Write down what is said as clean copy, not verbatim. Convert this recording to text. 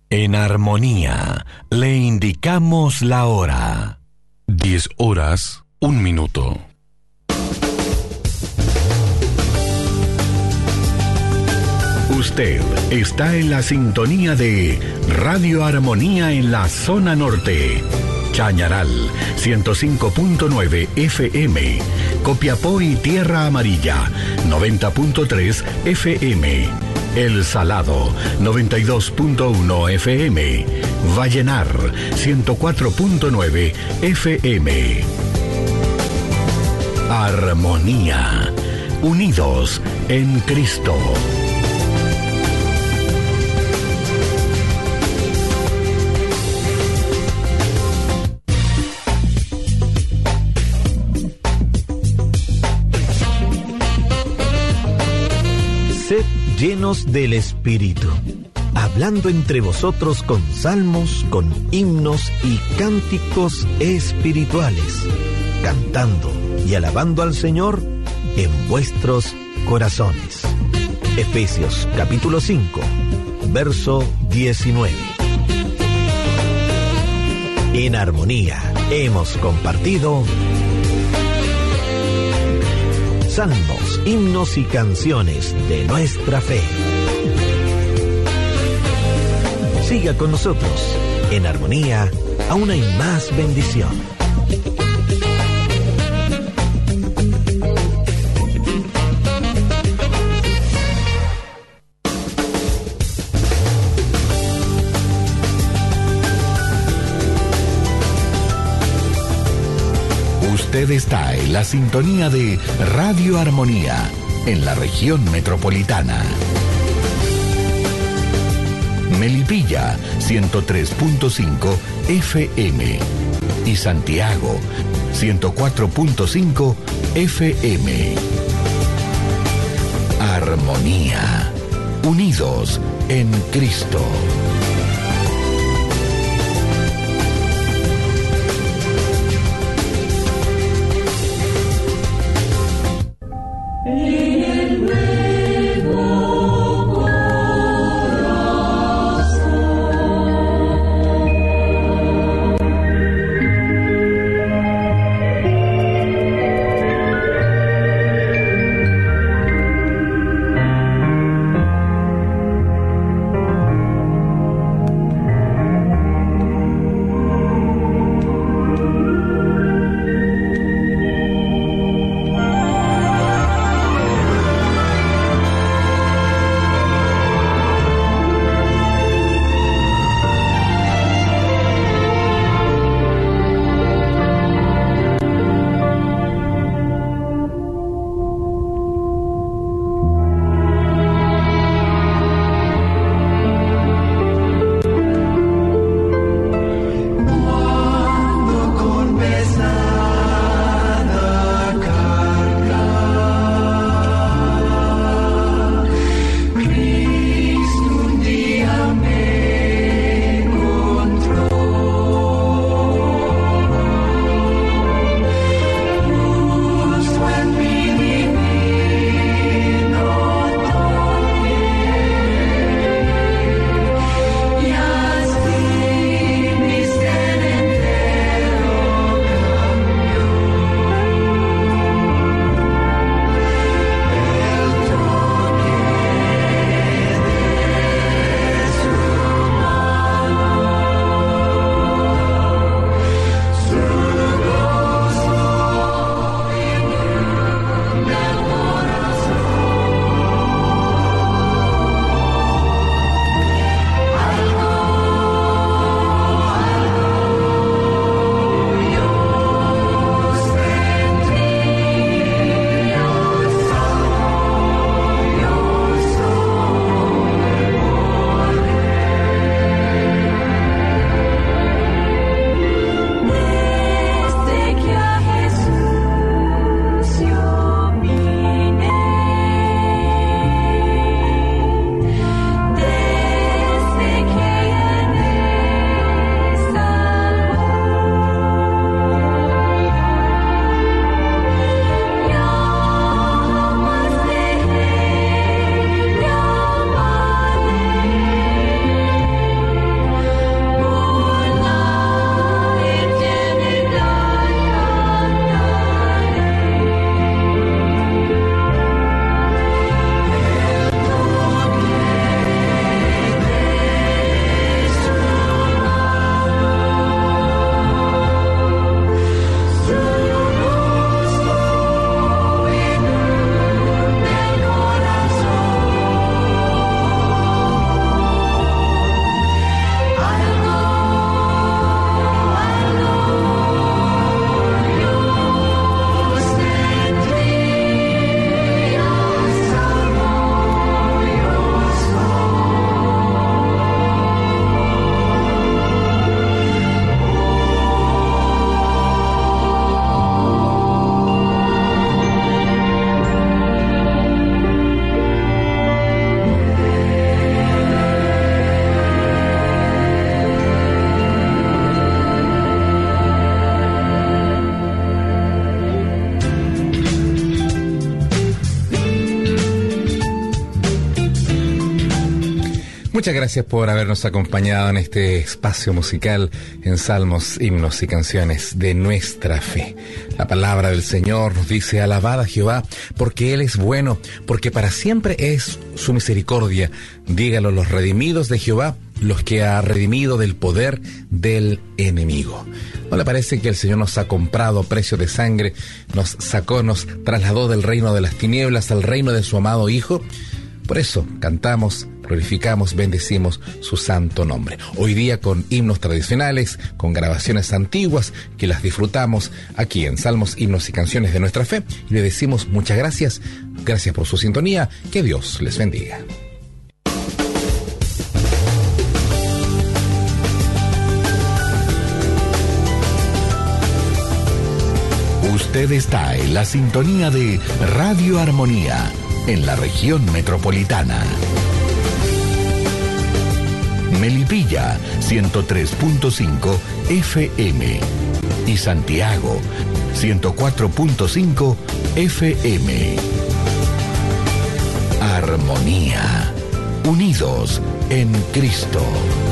En armonía, le indicamos la hora. 10:01. Usted está en la sintonía de Radio Armonía en la zona norte. Chañaral, 105.9 FM. Copiapó y Tierra Amarilla, 90.3 FM. El Salado, 92.1 FM. Vallenar, 104.9 FM. Armonía. Unidos en Cristo. Sed llenos del Espíritu, hablando entre vosotros con salmos, con himnos y cánticos espirituales, cantando y alabando al Señor en vuestros corazones. Efesios capítulo 5, verso 19. En armonía hemos compartido salmos, himnos y canciones de nuestra fe. Siga con nosotros. En armonía, aún hay más bendición. Usted está en la sintonía de Radio Armonía, en la región metropolitana. Melipilla, 103.5 FM. Y Santiago, 104.5 FM. Armonía. Unidos en Cristo. Muchas gracias por habernos acompañado en este espacio musical en salmos, himnos y canciones de nuestra fe. La palabra del Señor nos dice: alabad a Jehová, porque Él es bueno, porque para siempre es su misericordia. Díganlo los redimidos de Jehová, los que ha redimido del poder del enemigo. ¿No le parece que el Señor nos ha comprado a precio de sangre, nos sacó, nos trasladó del reino de las tinieblas al reino de su amado Hijo? Por eso cantamos, glorificamos, bendecimos su santo nombre. Hoy día con himnos tradicionales, con grabaciones antiguas, que las disfrutamos aquí en Salmos, Himnos y Canciones de Nuestra Fe. Y le decimos muchas gracias. Gracias por su sintonía. Que Dios les bendiga. Usted está en la sintonía de Radio Armonía, en la región metropolitana. Melipilla 103.5 FM y Santiago 104.5 FM. Armonía, unidos en Cristo.